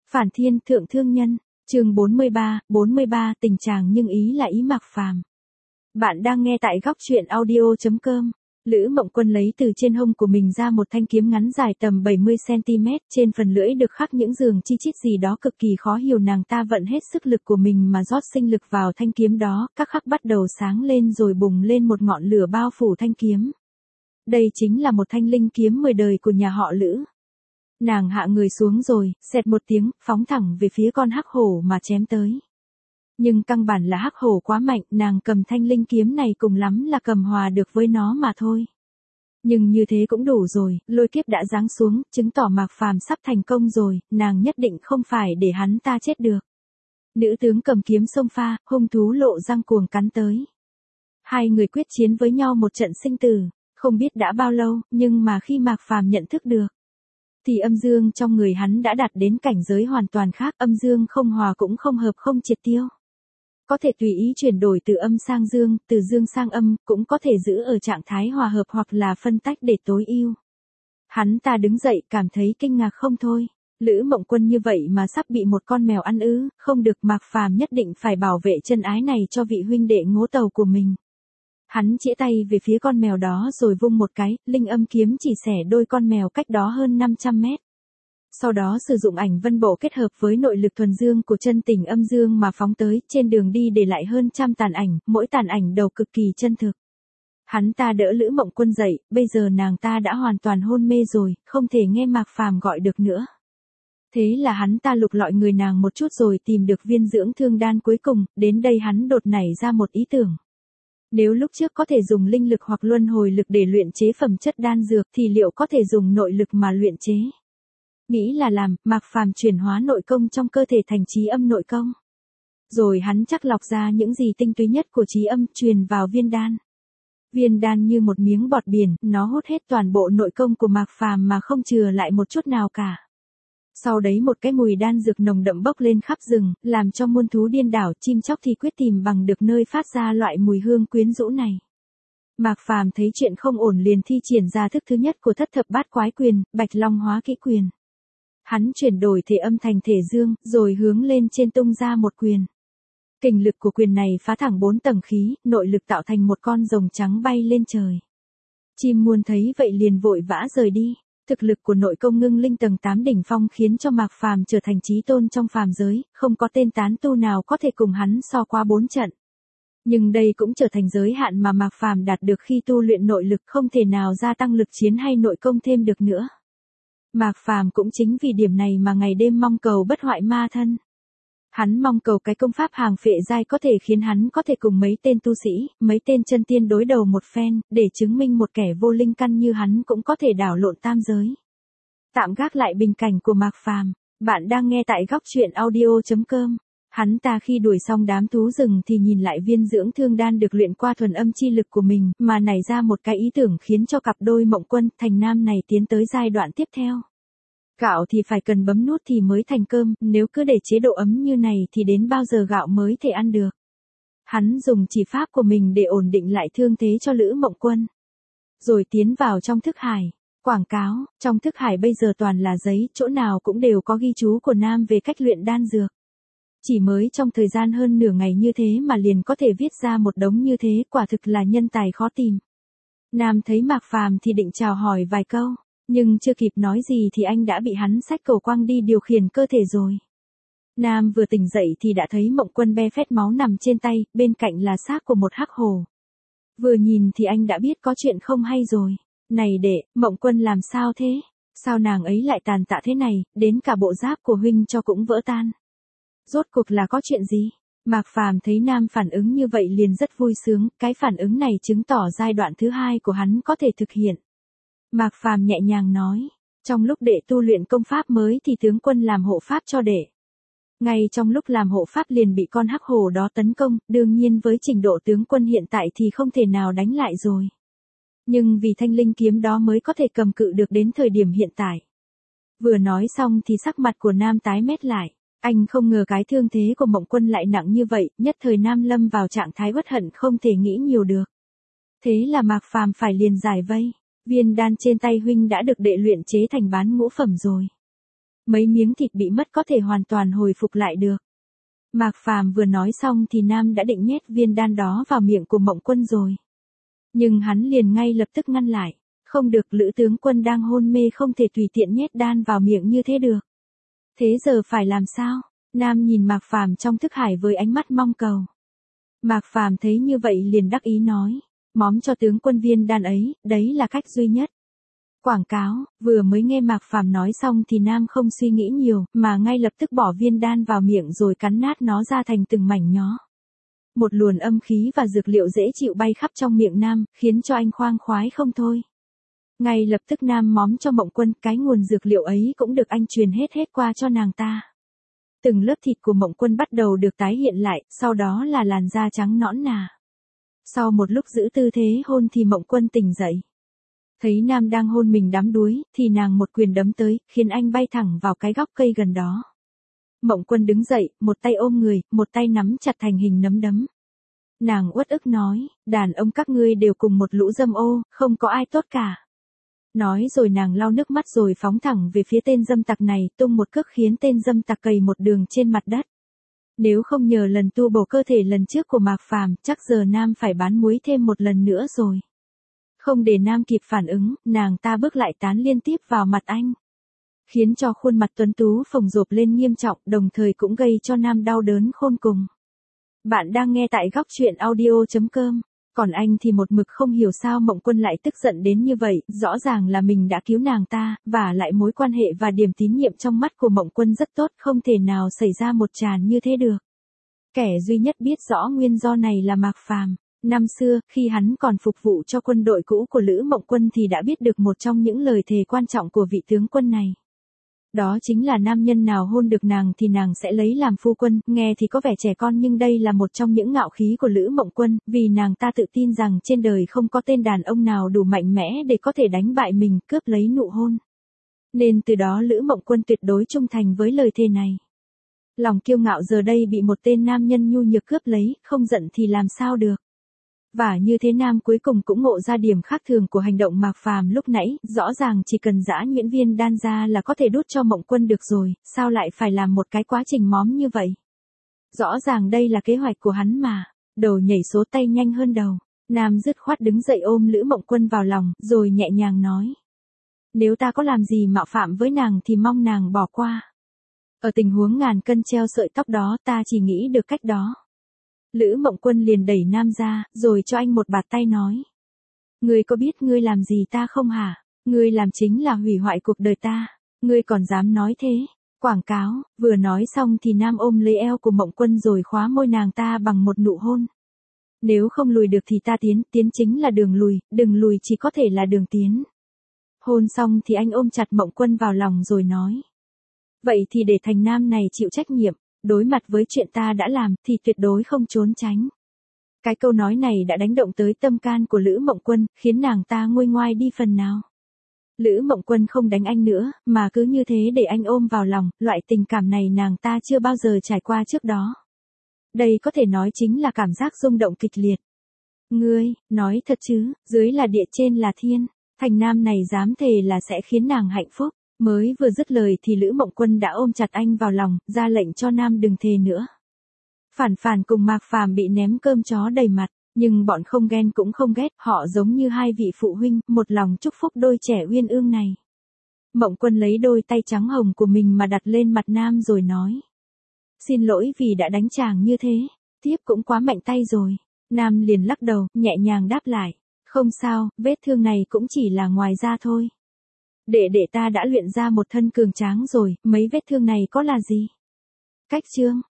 Phản thiên thượng thương nhân, chương 43, tình chàng nhưng ý là ý Mạc Phàm. Bạn đang nghe tại góc truyện audio.com. Lữ Mộng Quân lấy từ trên hông của mình ra một thanh kiếm ngắn dài tầm 70cm, trên phần lưỡi được khắc những đường chi chít gì đó cực kỳ khó hiểu. Nàng ta vận hết sức lực của mình mà rót sinh lực vào thanh kiếm đó, các khắc bắt đầu sáng lên rồi bùng lên một ngọn lửa bao phủ thanh kiếm. Đây chính là một thanh linh kiếm 10 đời của nhà họ Lữ. Nàng hạ người xuống rồi, xẹt một tiếng, phóng thẳng về phía con hắc hổ mà chém tới. Nhưng căn bản là hắc hổ quá mạnh, nàng cầm thanh linh kiếm này cùng lắm là cầm hòa được với nó mà thôi. Nhưng như thế cũng đủ rồi, lôi kiếp đã giáng xuống, chứng tỏ Mạc Phàm sắp thành công rồi, nàng nhất định không phải để hắn ta chết được. Nữ tướng cầm kiếm xông pha, hung thú lộ răng cuồng cắn tới. Hai người quyết chiến với nhau một trận sinh tử, không biết đã bao lâu, nhưng mà khi Mạc Phàm nhận thức được, thì âm dương trong người hắn đã đạt đến cảnh giới hoàn toàn khác, âm dương không hòa cũng không hợp không triệt tiêu. Có thể tùy ý chuyển đổi từ âm sang dương, từ dương sang âm, cũng có thể giữ ở trạng thái hòa hợp hoặc là phân tách để tối ưu. Hắn ta đứng dậy cảm thấy kinh ngạc không thôi. Lữ Mộng Quân như vậy mà sắp bị một con mèo ăn ư, không được, Mạc Phàm nhất định phải bảo vệ chân ái này cho vị huynh đệ ngố tàu của mình. Hắn chĩa tay về phía con mèo đó rồi vung một cái, linh âm kiếm chỉ xẻ đôi con mèo cách đó hơn 500 mét. Sau đó sử dụng ảnh vân bộ kết hợp với nội lực thuần dương của chân tình âm dương mà phóng tới, trên đường đi để lại hơn trăm tàn ảnh, mỗi tàn ảnh đầu cực kỳ chân thực. Hắn ta đỡ Lữ Mộng Quân dậy, bây giờ nàng ta đã hoàn toàn hôn mê rồi, không thể nghe Mạc Phàm gọi được nữa. Thế là hắn ta lục lọi người nàng một chút rồi tìm được viên dưỡng thương đan cuối cùng, đến đây hắn đột nảy ra một ý tưởng. Nếu lúc trước có thể dùng linh lực hoặc luân hồi lực để luyện chế phẩm chất đan dược thì liệu có thể dùng nội lực mà luyện chế? Nghĩ là làm, Mạc Phàm chuyển hóa nội công trong cơ thể thành trí âm nội công. Rồi hắn chắc lọc ra những gì tinh túy nhất của trí âm truyền vào viên đan. Viên đan như một miếng bọt biển, nó hút hết toàn bộ nội công của Mạc Phàm mà không chừa lại một chút nào cả. Sau đấy một cái mùi đan dược nồng đậm bốc lên khắp rừng, làm cho muôn thú điên đảo, chim chóc thì quyết tìm bằng được nơi phát ra loại mùi hương quyến rũ này. Mạc Phàm thấy chuyện không ổn liền thi triển ra thức thứ nhất của thất thập bát quái quyền, Bạch Long hóa kỹ quyền. Hắn chuyển đổi thể âm thành thể dương, rồi hướng lên trên tung ra một quyền. Kình lực của quyền này phá thẳng 4 tầng khí, nội lực tạo thành một con rồng trắng bay lên trời. Chim muôn thấy vậy liền vội vã rời đi. Thực lực của nội công ngưng linh tầng 8 đỉnh phong khiến cho Mạc Phàm trở thành chí tôn trong phàm giới, không có tên tán tu nào có thể cùng hắn so qua 4 trận. Nhưng đây cũng trở thành giới hạn mà Mạc Phàm đạt được khi tu luyện nội lực, không thể nào gia tăng lực chiến hay nội công thêm được nữa. Mạc Phàm cũng chính vì điểm này mà ngày đêm mong cầu bất hoại ma thân. Hắn mong cầu cái công pháp hàng phệ giai có thể khiến hắn có thể cùng mấy tên tu sĩ, mấy tên chân tiên đối đầu một phen, để chứng minh một kẻ vô linh căn như hắn cũng có thể đảo lộn tam giới. Tạm gác lại bình cảnh của Mạc Phàm, bạn đang nghe tại góc truyện audio.com. Hắn ta khi đuổi xong đám thú rừng thì nhìn lại viên dưỡng thương đan được luyện qua thuần âm chi lực của mình, mà nảy ra một cái ý tưởng khiến cho cặp đôi Mộng Quân thành nam này tiến tới giai đoạn tiếp theo. Gạo thì phải cần bấm nút thì mới thành cơm, nếu cứ để chế độ ấm như này thì đến bao giờ gạo mới thể ăn được. Hắn dùng chỉ pháp của mình để ổn định lại thương thế cho Lữ Mộng Quân. Rồi tiến vào trong thức hải. Quảng cáo, trong thức hải bây giờ toàn là giấy, chỗ nào cũng đều có ghi chú của Nam về cách luyện đan dược. Chỉ mới trong thời gian hơn nửa ngày như thế mà liền có thể viết ra một đống như thế, quả thực là nhân tài khó tìm. Nam thấy Mạc Phàm thì định chào hỏi vài câu, nhưng chưa kịp nói gì thì anh đã bị hắn xách cầu quăng đi điều khiển cơ thể rồi. Nam vừa tỉnh dậy thì đã thấy Mộng Quân be phét máu nằm trên tay, bên cạnh là xác của một hắc hổ. Vừa nhìn thì anh đã biết có chuyện không hay rồi. Này đệ, Mộng Quân làm sao thế? Sao nàng ấy lại tàn tạ thế này, đến cả bộ giáp của huynh cho cũng vỡ tan. Rốt cuộc là có chuyện gì? Mạc Phàm thấy Nam phản ứng như vậy liền rất vui sướng, cái phản ứng này chứng tỏ giai đoạn thứ hai của hắn có thể thực hiện. Mạc Phàm nhẹ nhàng nói, trong lúc đệ tu luyện công pháp mới thì tướng quân làm hộ pháp cho đệ. Ngay trong lúc làm hộ pháp liền bị con hắc hổ đó tấn công, đương nhiên với trình độ tướng quân hiện tại thì không thể nào đánh lại rồi. Nhưng vì thanh linh kiếm đó mới có thể cầm cự được đến thời điểm hiện tại. Vừa nói xong thì sắc mặt của Nam tái mét lại. Anh không ngờ cái thương thế của Mộng Quân lại nặng như vậy, nhất thời Nam lâm vào trạng thái uất hận không thể nghĩ nhiều được. Thế là Mạc Phàm phải liền giải vây. Viên đan trên tay huynh đã được đệ luyện chế thành bán ngũ phẩm rồi. Mấy miếng thịt bị mất có thể hoàn toàn hồi phục lại được. Mạc Phàm vừa nói xong thì Nam đã định nhét viên đan đó vào miệng của Mộng Quân rồi. Nhưng hắn liền ngay lập tức ngăn lại. Không được, Lữ tướng quân đang hôn mê không thể tùy tiện nhét đan vào miệng như thế được. Thế giờ phải làm sao? Nam nhìn Mạc Phàm trong thức hải với ánh mắt mong cầu. Mạc Phàm thấy như vậy liền đắc ý nói. Móm cho tướng quân viên đan ấy, đấy là cách duy nhất. Quảng cáo, vừa mới nghe Mạc Phàm nói xong thì Nam không suy nghĩ nhiều, mà ngay lập tức bỏ viên đan vào miệng rồi cắn nát nó ra thành từng mảnh nhó. Một luồn âm khí và dược liệu dễ chịu bay khắp trong miệng Nam, khiến cho anh khoang khoái không thôi. Ngay lập tức Nam móm cho Mộng Quân, cái nguồn dược liệu ấy cũng được anh truyền hết qua cho nàng ta. Từng lớp thịt của Mộng Quân bắt đầu được tái hiện lại, sau đó là làn da trắng nõn nà. Sau một lúc giữ tư thế hôn thì Mộng Quân tỉnh dậy. Thấy Nam đang hôn mình đắm đuối, thì nàng một quyền đấm tới, khiến anh bay thẳng vào cái góc cây gần đó. Mộng Quân đứng dậy, một tay ôm người, một tay nắm chặt thành hình nắm đấm. Nàng uất ức nói, đàn ông các ngươi đều cùng một lũ dâm ô, không có ai tốt cả. Nói rồi nàng lau nước mắt rồi phóng thẳng về phía tên dâm tặc này, tung một cước khiến tên dâm tặc cày một đường trên mặt đất. Nếu không nhờ lần tu bổ cơ thể lần trước của Mạc Phàm, chắc giờ Nam phải bán muối thêm một lần nữa rồi. Không để Nam kịp phản ứng, nàng ta bước lại tán liên tiếp vào mặt anh. Khiến cho khuôn mặt tuấn tú phồng rộp lên nghiêm trọng, đồng thời cũng gây cho Nam đau đớn khôn cùng. Bạn đang nghe tại góc truyện audio.com. Còn anh thì một mực không hiểu sao Mộng Quân lại tức giận đến như vậy, rõ ràng là mình đã cứu nàng ta, và lại mối quan hệ và điểm tín nhiệm trong mắt của Mộng Quân rất tốt, không thể nào xảy ra một tràn như thế được. Kẻ duy nhất biết rõ nguyên do này là Mạc Phàm. Năm xưa, khi hắn còn phục vụ cho quân đội cũ của Lữ Mộng Quân thì đã biết được một trong những lời thề quan trọng của vị tướng quân này. Đó chính là nam nhân nào hôn được nàng thì nàng sẽ lấy làm phu quân, nghe thì có vẻ trẻ con nhưng đây là một trong những ngạo khí của Lữ Mộng Quân, vì nàng ta tự tin rằng trên đời không có tên đàn ông nào đủ mạnh mẽ để có thể đánh bại mình, cướp lấy nụ hôn. Nên từ đó Lữ Mộng Quân tuyệt đối trung thành với lời thề này. Lòng kiêu ngạo giờ đây bị một tên nam nhân nhu nhược cướp lấy, không giận thì làm sao được. Và như thế Nam cuối cùng cũng ngộ ra điểm khác thường của hành động Mạc Phàm lúc nãy, rõ ràng chỉ cần giã nhuyễn viên đan ra là có thể đút cho Mộng Quân được rồi, sao lại phải làm một cái quá trình móm như vậy? Rõ ràng đây là kế hoạch của hắn mà, đầu nhảy số tay nhanh hơn đầu, Nam dứt khoát đứng dậy ôm Lữ Mộng Quân vào lòng, rồi nhẹ nhàng nói. Nếu ta có làm gì mạo phạm với nàng thì mong nàng bỏ qua. Ở tình huống ngàn cân treo sợi tóc đó ta chỉ nghĩ được cách đó. Lữ Mộng Quân liền đẩy Nam ra, rồi cho anh một bạt tay nói. Ngươi có biết ngươi làm gì ta không hả? Ngươi làm chính là hủy hoại cuộc đời ta. Ngươi còn dám nói thế? Quảng cáo, vừa nói xong thì Nam ôm lấy eo của Mộng Quân rồi khóa môi nàng ta bằng một nụ hôn. Nếu không lùi được thì ta tiến chính là đường lùi, đừng lùi chỉ có thể là đường tiến. Hôn xong thì anh ôm chặt Mộng Quân vào lòng rồi nói. Vậy thì để thành nam này chịu trách nhiệm. Đối mặt với chuyện ta đã làm thì tuyệt đối không trốn tránh. Cái câu nói này đã đánh động tới tâm can của Lữ Mộng Quân, khiến nàng ta nguôi ngoai đi phần nào. Lữ Mộng Quân không đánh anh nữa, mà cứ như thế để anh ôm vào lòng, loại tình cảm này nàng ta chưa bao giờ trải qua trước đó. Đây có thể nói chính là cảm giác rung động kịch liệt. Ngươi, nói thật chứ, dưới là địa trên là thiên, thành nam này dám thề là sẽ khiến nàng hạnh phúc. Mới vừa dứt lời thì Lữ Mộng Quân đã ôm chặt anh vào lòng, ra lệnh cho Nam đừng thề nữa. Phản cùng Mạc Phàm bị ném cơm chó đầy mặt, nhưng bọn không ghen cũng không ghét, họ giống như hai vị phụ huynh, một lòng chúc phúc đôi trẻ uyên ương này. Mộng Quân lấy đôi tay trắng hồng của mình mà đặt lên mặt Nam rồi nói. Xin lỗi vì đã đánh chàng như thế, tiếp cũng quá mạnh tay rồi. Nam liền lắc đầu, nhẹ nhàng đáp lại. Không sao, vết thương này cũng chỉ là ngoài da thôi. Để ta đã luyện ra một thân cường tráng rồi, mấy vết thương này có là gì? Cách chương,